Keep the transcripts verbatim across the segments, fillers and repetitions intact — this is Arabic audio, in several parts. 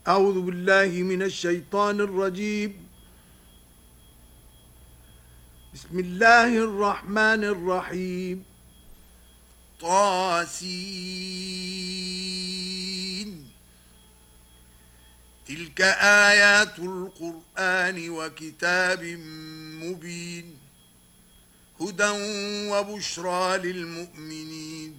أعوذ بالله من الشيطان الرجيم. بسم الله الرحمن الرحيم. طاسين. تلك آيات القرآن وكتاب مبين، هدى وبشرى للمؤمنين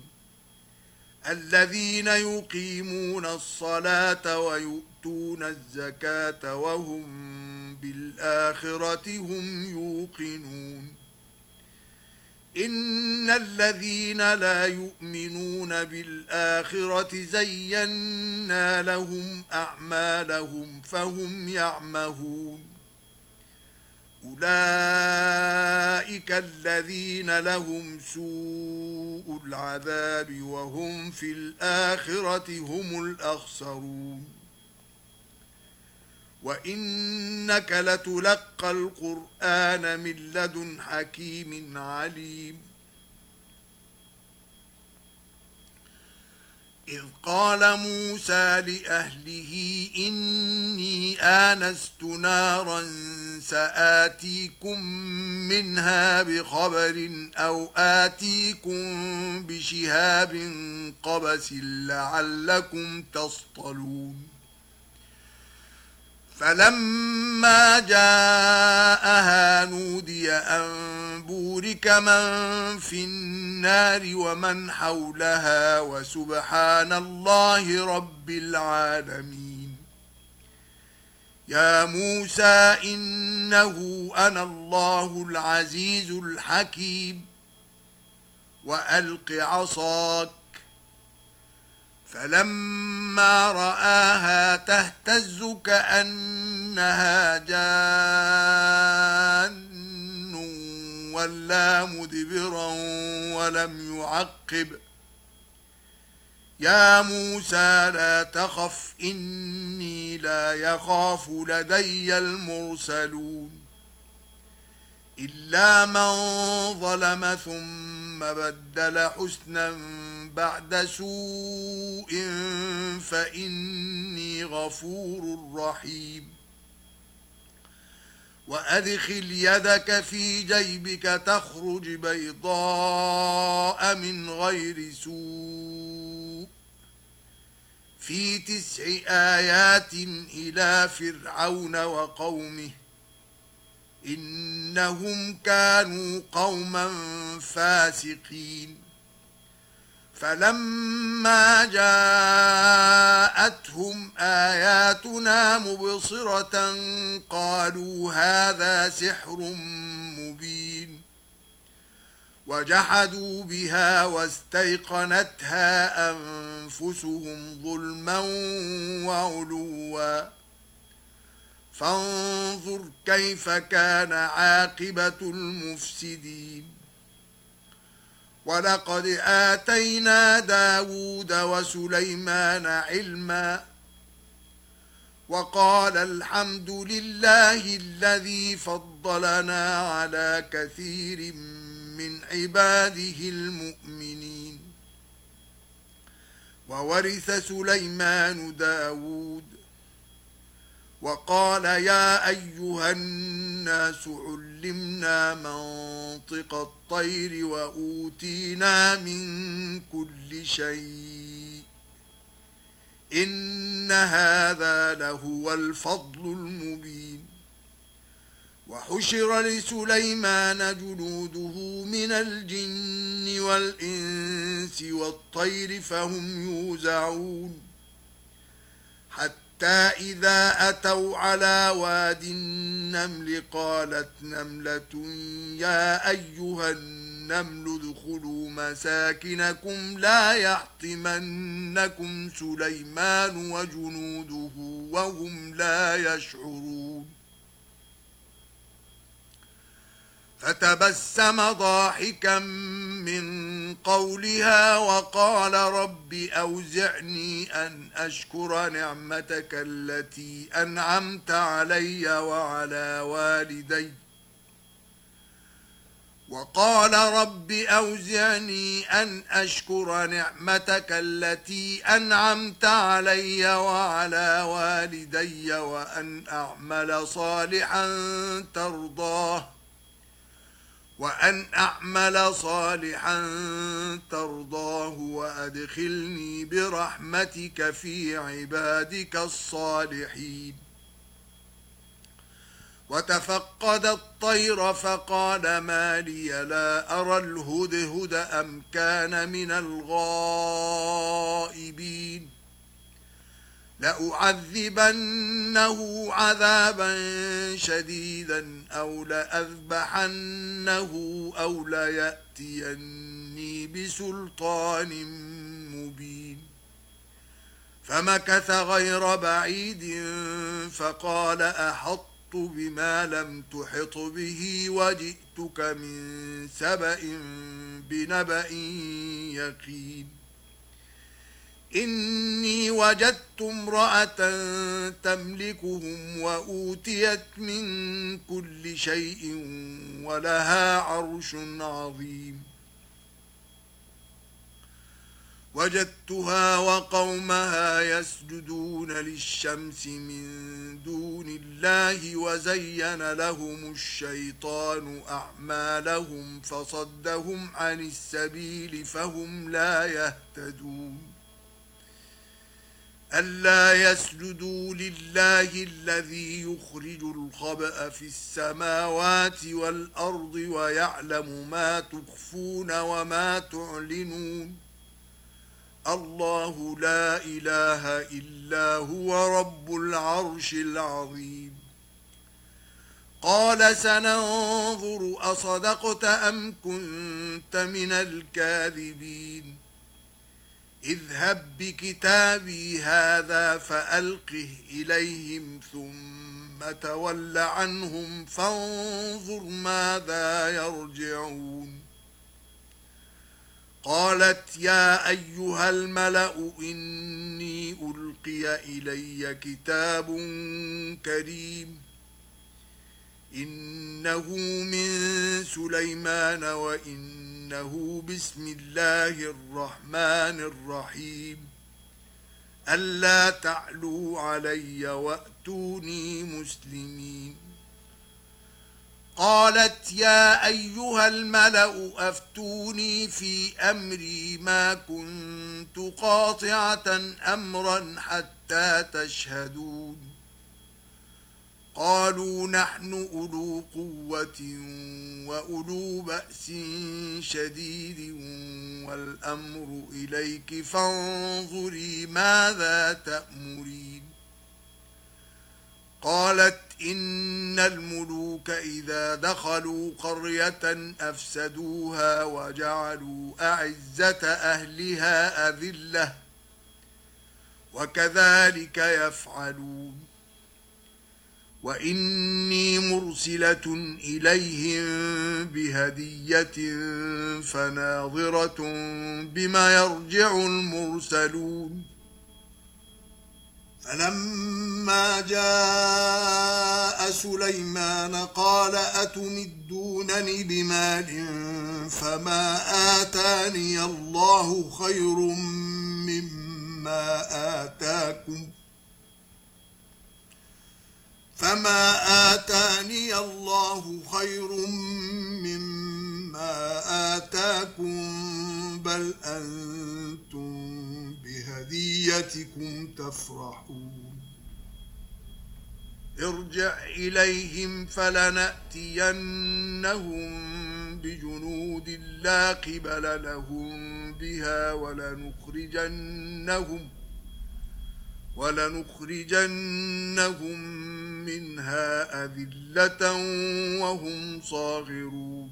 الذين يقيمون الصلاة ويؤتون الزكاة وهم بالآخرة هم يوقنون. إن الذين لا يؤمنون بالآخرة زينا لهم أعمالهم فهم يعمهون. أولئك الذين لهم سوء العذاب وهم في الآخرة هم الأخسرون. وإنك لتلقى القرآن من لدن حكيم عليم. إذ قال موسى لأهله إني آنست نارا سآتيكم منها بخبر أو آتيكم بشهاب قبس لعلكم تصطلون. فلما جاءها نودي أن بورك من في النار ومن حولها وسبحان الله رب العالمين. يا موسى إنه أنا الله العزيز الحكيم. وألق عصاك. فلما رآها تهتز كأنها جان ولا مدبرا ولم يعقب. يا موسى لا تخف إني لا يخاف لدي المرسلون. إلا من ظلم ثم بدل حسنا بعد سوء فإني غفور رحيم. وأدخل يدك في جيبك تخرج بيضاء من غير سوء في تسع آيات إلى فرعون وقومه إنهم كانوا قوما فاسقين. فلما جاءتهم آياتنا مبصرة قالوا هذا سحر مبين. وجحدوا بها واستيقنتها أنفسهم ظلما وعلوا. فانظر كيف كان عاقبة المفسدين. ولقد آتينا داود وسليمان علما. وقال الحمد لله الذي فضلنا على كثير من عباده المؤمنين. وورث سليمان داود. وقال يا أيها الناس علمنا منطق الطير وأوتينا من كل شيء إن هذا لهو الفضل المبين. وحشر لسليمان جنوده من الجن والإنس والطير فهم يوزعون. حتى حتى إذا أتوا على واد النمل قالت نملة يا أيها النمل ادخلوا مساكنكم لا يحطمنكم سليمان وجنوده وهم لا يشعرون. فتبسم ضاحكا من قولها وقال رب أوزعني أن أشكر نعمتك التي أنعمت علي وعلى والدي وقال رب أوزعني أن أشكر نعمتك التي أنعمت علي وعلى والدي وأن أعمل صالحا ترضاه وأن أعمل صالحا ترضاه وأدخلني برحمتك في عبادك الصالحين. وتفقد الطير فقال ما لي لا أرى الهدهد أم كان من الغائبين لأعذبنه عذابا شديدا أو لأذبحنه أو ليأتيني بسلطان مبين. فمكث غير بعيد فقال أحط بما لم تحط به وجئتك من سبأ بنبأ يقين. إني وجدت امرأة تملكهم وأوتيت من كل شيء ولها عرش عظيم. وجدتها وقومها يسجدون للشمس من دون الله وزين لهم الشيطان أعمالهم فصدهم عن السبيل فهم لا يهتدون. ألا يسجدوا لله الذي يخرج الخبأ في السماوات والأرض ويعلم ما تخفون وما تعلنون. الله لا إله إلا هو رب العرش العظيم. قال سننظر أصدقت أم كنت من الكاذبين. اذهب بكتابي هذا فألقه إليهم ثم تول عنهم فانظر ماذا يرجعون. قالت يا أيها الملأ إني ألقي إلي كتاب كريم إنه من سليمان وإنه بسم الله الرحمن الرحيم ألا تعلوا علي وأتوني مسلمين. قالت يا أيها الملأ أفتوني في أمري ما كنت قاطعة أمرا حتى تشهدون. قالوا نحن أولو قوة وأولو بأس شديد والأمر إليك فانظري ماذا تأمرين. قالت إن الملوك إذا دخلوا قرية أفسدوها وجعلوا أعزة أهلها أذلة وكذلك يفعلون. وإني مرسلة إليهم بهدية فناظرة بما يرجع المرسلون. فلما جاء سليمان قال أتمدونني بمال فما آتاني الله خير مما آتاكم فما آتاني الله خير مما آتاكم بل أنتم بهديتكم تفرحون. ارجع إليهم فلنأتينهم بجنود لا قبل لهم بها ولنخرجنهم ولنخرجنهم منها أذلة وهم صاغرون.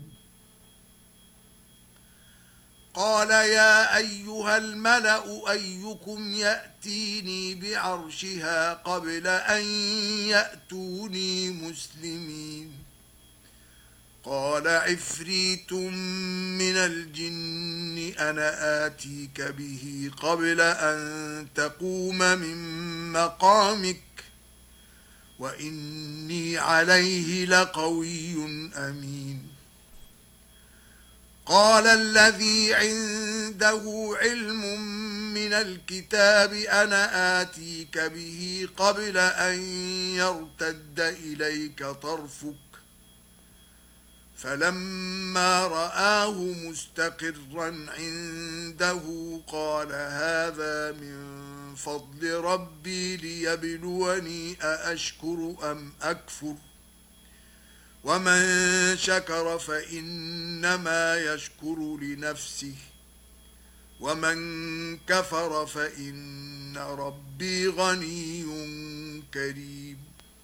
قال يا أيها الملأ أيكم يأتيني بعرشها قبل أن يأتوني مسلمين. قال عفريت من الجن أنا آتيك به قبل أن تقوم من مقامك وإني عليه لقوي أمين. قال الذي عنده علم من الكتاب أنا آتيك به قبل أن يرتد إليك طرفك فلما رآه مستقرا عنده قال هذا من فضل ربي ليبلوني أأشكر أم أكفر ومن شكر فإنما يشكر لنفسه ومن كفر فإن ربي غني كريم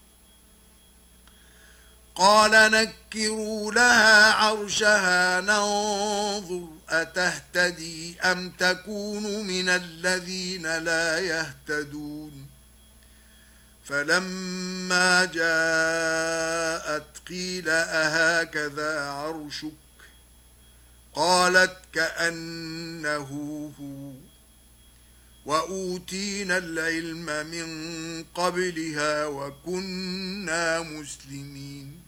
قال نكروا لها عرشها ننظر أتهتدي أم تكون من الذين لا يهتدون فلما جاءت قيل أهكذا عرشك قالت كأنه هو وأوتينا العلم من قبلها وكنا مسلمين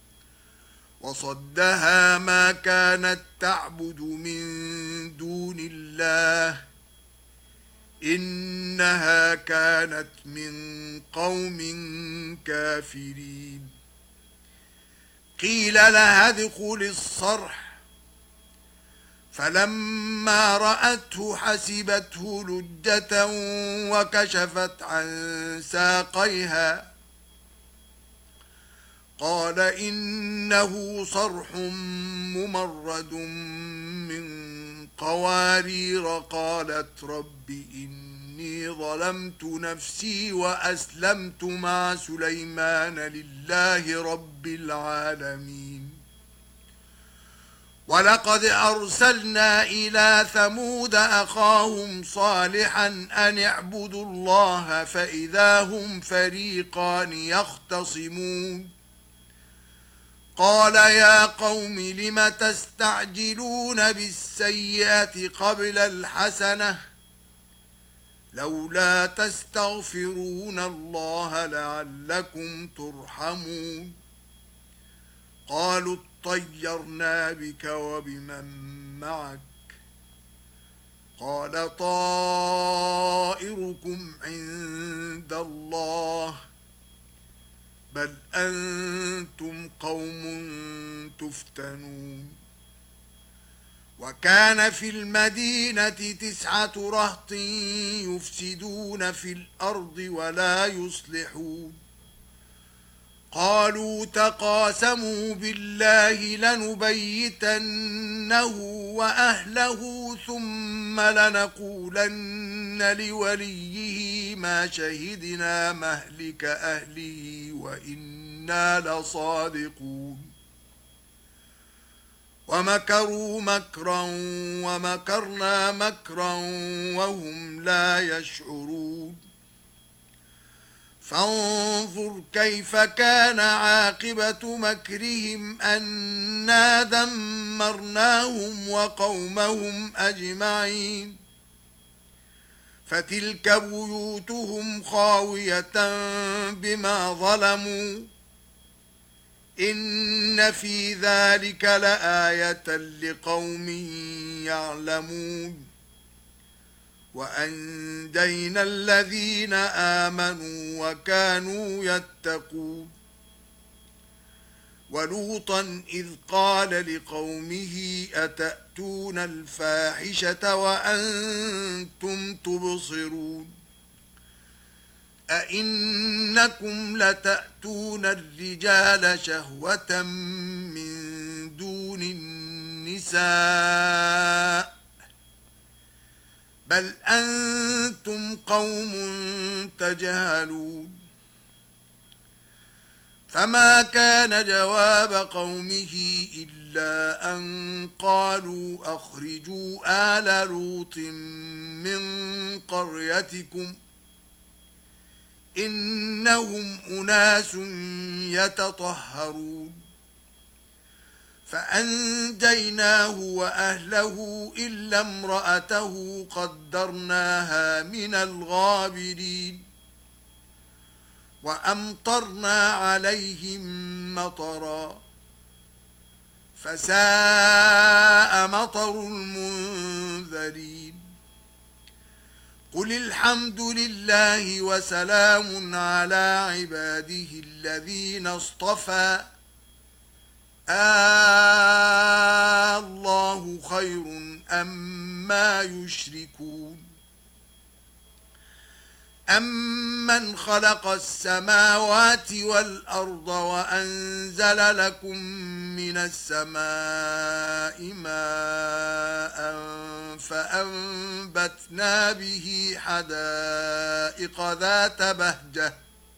وصدها ما كانت تعبد من دون الله إنها كانت من قوم كافرين قيل لها ادخل الصرح فلما رأته حسبته لجة وكشفت عن ساقيها قال إنه صرح ممرد من قوارير قالت رب إني ظلمت نفسي وأسلمت مع سليمان لله رب العالمين ولقد أرسلنا إلى ثمود أخاهم صالحا أن اعبدوا الله فإذا هم فريقان يختصمون قال يا قوم لم تستعجلون بالسيئة قبل الحسنة لولا تستغفرون الله لعلكم ترحمون قالوا اطيرنا بك وبمن معك قال طائركم عند الله بل أنتم قوم تفتنون وكان في المدينة تسعة رهط يفسدون في الأرض ولا يصلحون قالوا تقاسموا بالله لنبيتنه وأهله ثم لنقولن لوليه ما شهدنا مهلك أهله وإنا لصادقون ومكروا مكرا ومكرنا مكرا وهم لا يشعرون فانظر كيف كان عاقبة مكرهم أنا دمرناهم وقومهم أجمعين فتلك بيوتهم خاوية بما ظلموا إن في ذلك لآية لقوم يعلمون وأنجينا الذين آمنوا وكانوا يتقون ولوطا إذ قال لقومه أتأتون الفاحشة وأنتم تبصرون أئنكم لتأتون الرجال شهوة من دون النساء بل أنتم قوم تجهلون فما كان جواب قومه إلا أن قالوا أخرجوا آل لوط من قريتكم إنهم أناس يتطهرون فأنجيناه وأهله إلا امرأته قدرناها من الغابرين وأمطرنا عليهم مطرا فساء مطر المنذرين قل الحمد لله وسلام على عباده الذين اصطفى آه الله خير أما يشركون أمن خلق السماوات والأرض وأنزل لكم من السماء ماء فأنبتنا به حدائق ذات بهجة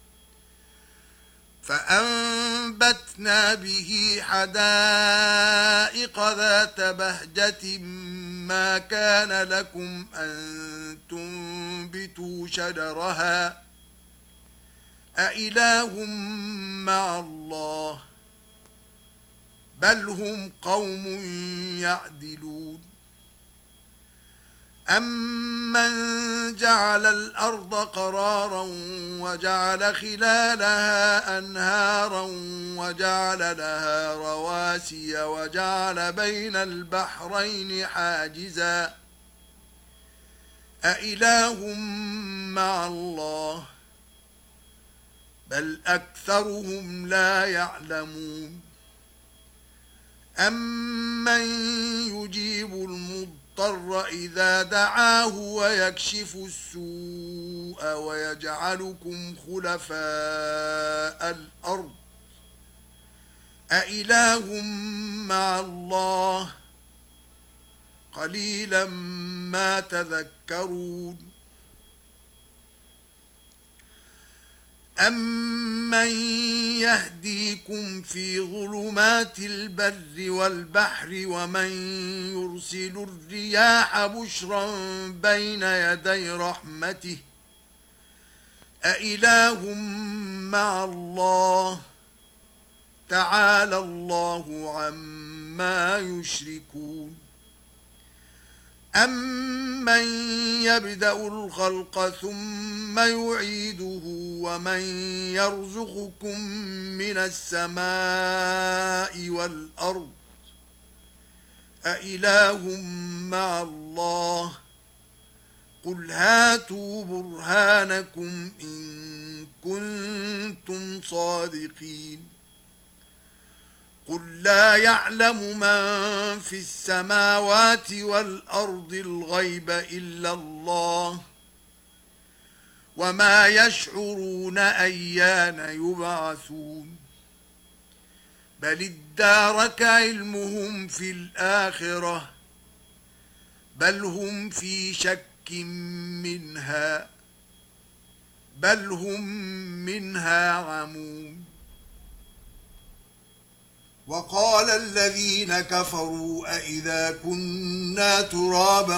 فأنبتنا به حدائق ذات بهجة ما كان لكم أن تنبتوا شجرها أإله مع الله بل هم قوم يعدلون أمن جعل الأرض قرارا وجعل خلالها أنهارا وجعل لها رواسي وجعل بين البحرين حاجزا أإله مع الله بل أكثرهم لا يعلمون أمن يجيب المضطر اضطر إذا دعاه ويكشف السوء ويجعلكم خلفاء الأرض أإله مع الله قليلا ما تذكرون أمن يهديكم في ظلمات البر والبحر ومن يرسل الرياح بشرا بين يدي رحمته أإله مع الله تعالى الله عما يشركون أمن يبدأ الخلق ثم يعيده ومن يرزقكم من السماء والأرض أإله مع الله قل هاتوا برهانكم إن كنتم صادقين قل لا يعلم من في السماوات والأرض الغيب إلا الله وما يشعرون أيان يبعثون بل ادارك علمهم في الآخرة بل هم في شك منها بل هم منها عمون وقال الذين كفروا أئذا كنا ترابا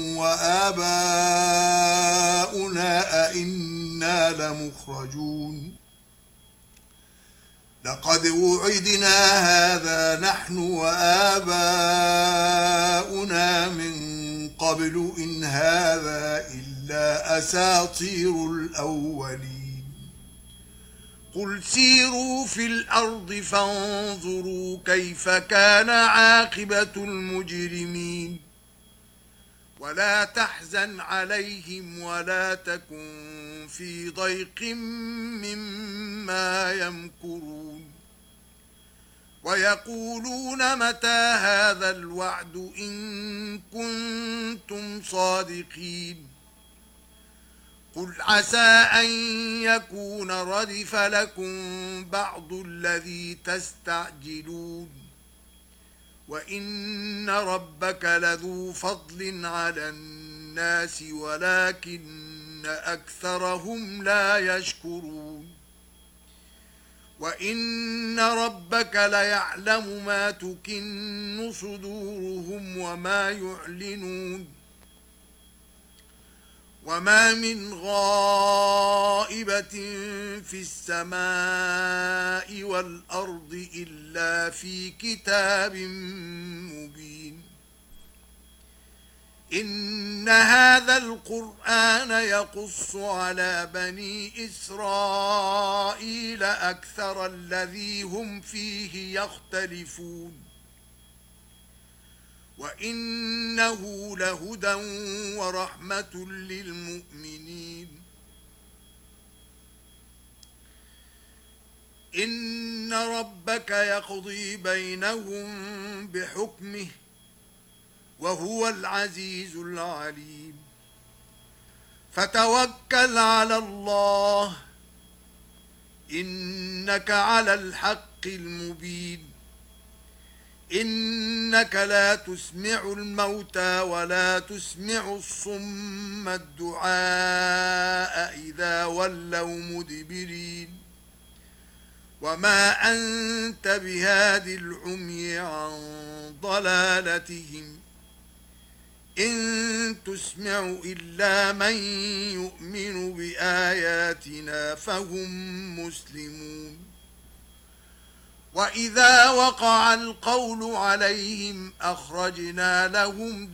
وآباؤنا أئنا لمخرجون لقد وعدنا هذا نحن وآباؤنا من قبل إن هذا إلا أساطير الأولين قل سيروا في الأرض فانظروا كيف كان عاقبة المجرمين ولا تحزن عليهم ولا تكن في ضيق مما يمكرون ويقولون متى هذا الوعد إن كنتم صادقين قل عسى أن يكون ردف لكم بعض الذي تستعجلون وإن ربك لذو فضل على الناس ولكن أكثرهم لا يشكرون وإن ربك ليعلم ما تكن صدورهم وما يعلنون وما من غائبة في السماء والأرض إلا في كتاب مبين إن هذا القرآن يقص على بني إسرائيل أكثر الذي هم فيه يختلفون وإنه لهدى ورحمة للمؤمنين. إن ربك يقضي بينهم بحكمه وهو العزيز العليم. فتوكل على الله إنك على الحق المبين. إنك لا تسمع الموتى ولا تسمع الصم الدعاء إذا ولوا مدبرين. وما أنت بهاد العمي عن ضلالتهم إن تسمع إلا من يؤمن بآياتنا فهم مسلمون. وإذا وقع القول عليهم أخرجنا لهم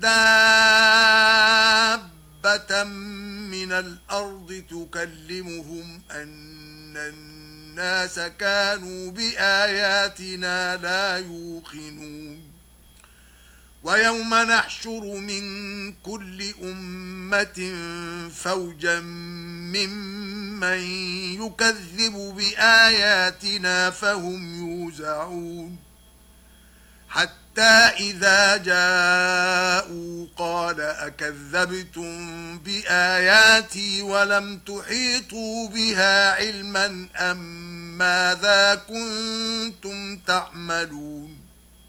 دابة من الأرض تكلمهم أن الناس كانوا بآياتنا لا يوقنون. ويوم نحشر من كل أمة فوجا ممن يكذب بآياتنا فهم يوزعون. حتى إذا جاءوا قال أكذبتم بآياتي ولم تحيطوا بها علما أم ماذا كنتم تعملون.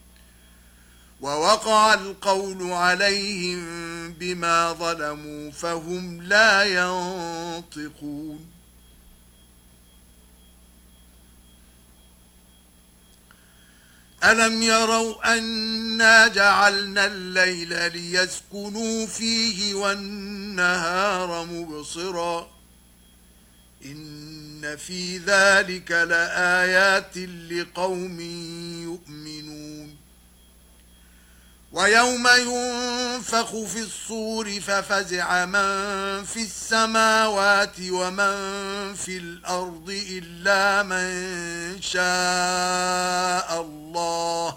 ووقع القول عليهم بما ظلموا فهم لا ينطقون. ألم يروا أنا جعلنا الليل ليسكنوا فيه والنهار مبصرا إن في ذلك لآيات لقوم يؤمنون. ويوم ينفخ في الصور ففزع من في السماوات ومن في الأرض إلا من شاء الله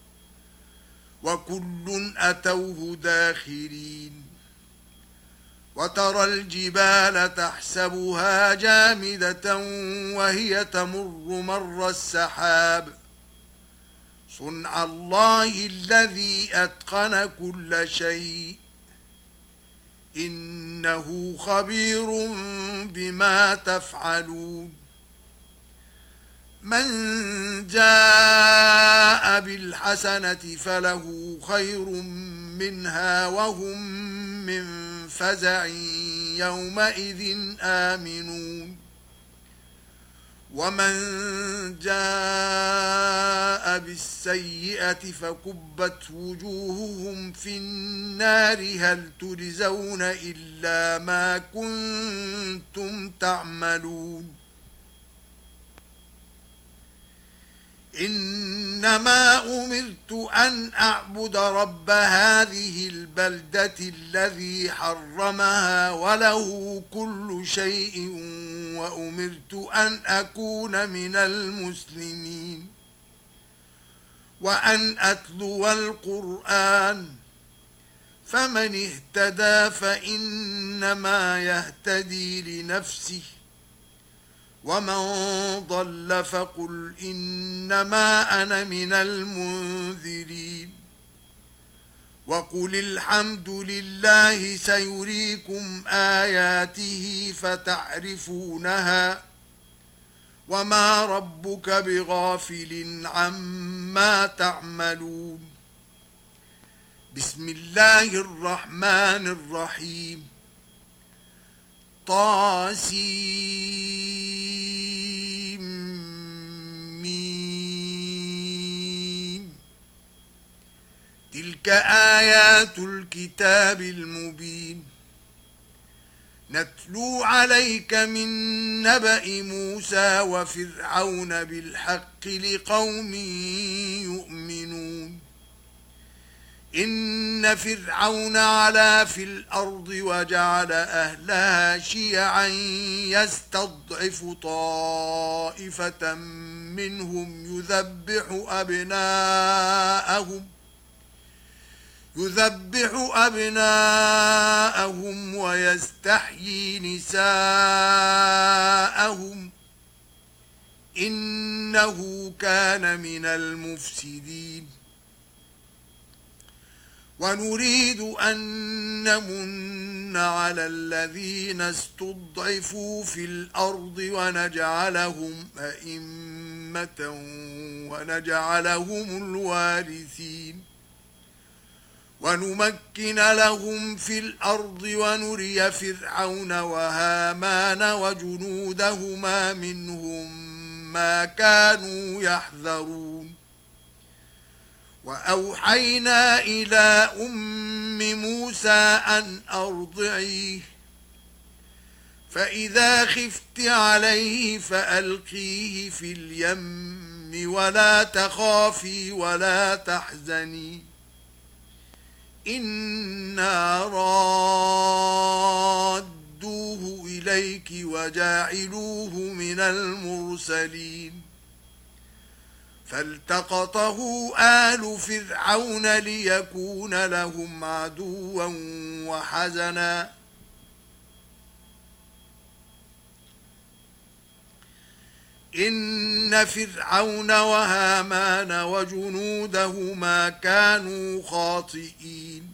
وكل أتوه داخرين. وترى الجبال تحسبها جامدة وهي تمر مر السحاب صنع الله الذي أتقن كل شيء إنه خبير بما تفعلون. من جاء بالحسنة فله خير منها وهم من فزع يومئذ آمنون. ومن جاء بالسيئة فكبت وجوههم في النار هل تجزون إلا ما كنتم تعملون. إنما أمرت أن أعبد رب هذه البلدة الذي حرمها وله كل شيء وأمرت أن أكون من المسلمين وأن أتلو القرآن فمن اهتدى فإنما يهتدي لنفسه ومن ضل فقل إنما أنا من المنذرين. وقل الحمد لله سيريكم آياته فتعرفونها وما ربك بغافل عما تعملون. بسم الله الرحمن الرحيم. طاسيم تلك آيات الكتاب المبين نتلو عليك من نبأ موسى وفرعون بالحق لقوم يؤمنون. إن فرعون علا في الأرض وجعل أهلها شيعا يستضعف طائفة منهم يذبح أبناءهم يذبح أبناءهم ويستحيي نساءهم إنه كان من المفسدين ونريد أن نمن على الذين استضعفوا في الأرض ونجعلهم أئمة ونجعلهم الوارثين ونمكن لهم في الأرض ونري فرعون وهامان وجنودهما منهم ما كانوا يحذرون وأوحينا إلى أم موسى أن أرضعيه فإذا خفت عليه فألقيه في اليم ولا تخافي ولا تحزني إنا رادوه إليك وجاعلوه من المرسلين فالتقطه آل فرعون ليكون لهم عدوا وحزنا إن فرعون وهامان وجنودهما كانوا خاطئين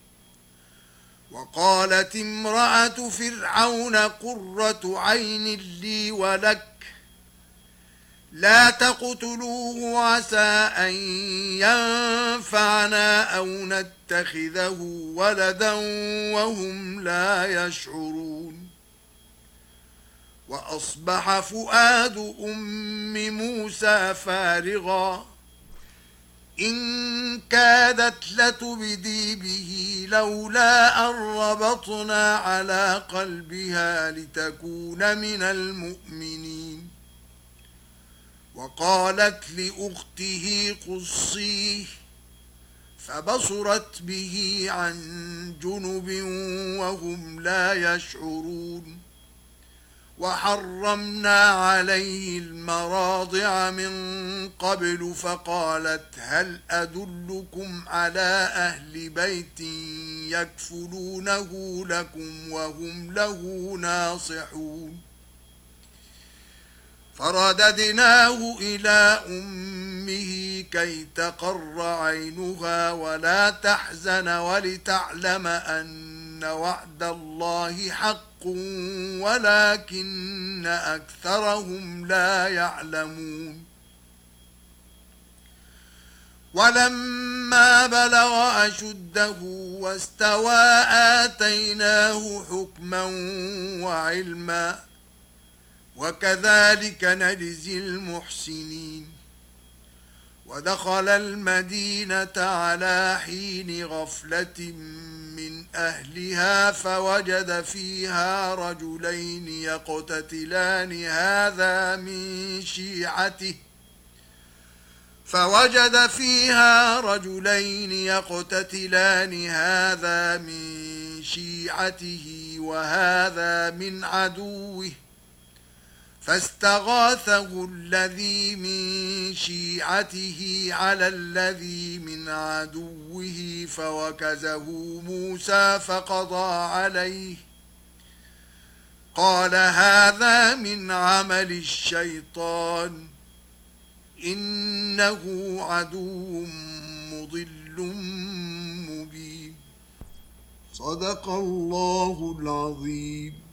وقالت امرأة فرعون قرة عين لي ولك لا تقتلوه عسى أن ينفعنا أو نتخذه ولدا وهم لا يشعرون وأصبح فؤاد أم موسى فارغا إن كادت لتبدي به لولا أن ربطنا على قلبها لتكون من المؤمنين وقالت لأخته قصيه فبصرت به عن جنب وهم لا يشعرون وحرمنا عليه المراضع من قبل فقالت هل أدلكم على أهل بيت يكفلونه لكم وهم له ناصحون فرددناه إلى أمه كي تقر عينها ولا تحزن ولتعلم أن وعد الله حق ولكن أكثرهم لا يعلمون ولما بلغ أشده واستوى آتيناه حكما وعلما وكذلك نجزي المحسنين ودخل المدينة على حين غفلة من أهلها فوجد فيها رجلين يقتتلان هذا من شيعته فوجد فيها رجلين يقتتلان هذا من شيعته وهذا من عدوه فاستغاثه الذي من شيعته على الذي من عدوه فوكزه موسى فقضى عليه قال هذا من عمل الشيطان إنه عدو مضل مبين صدق الله العظيم.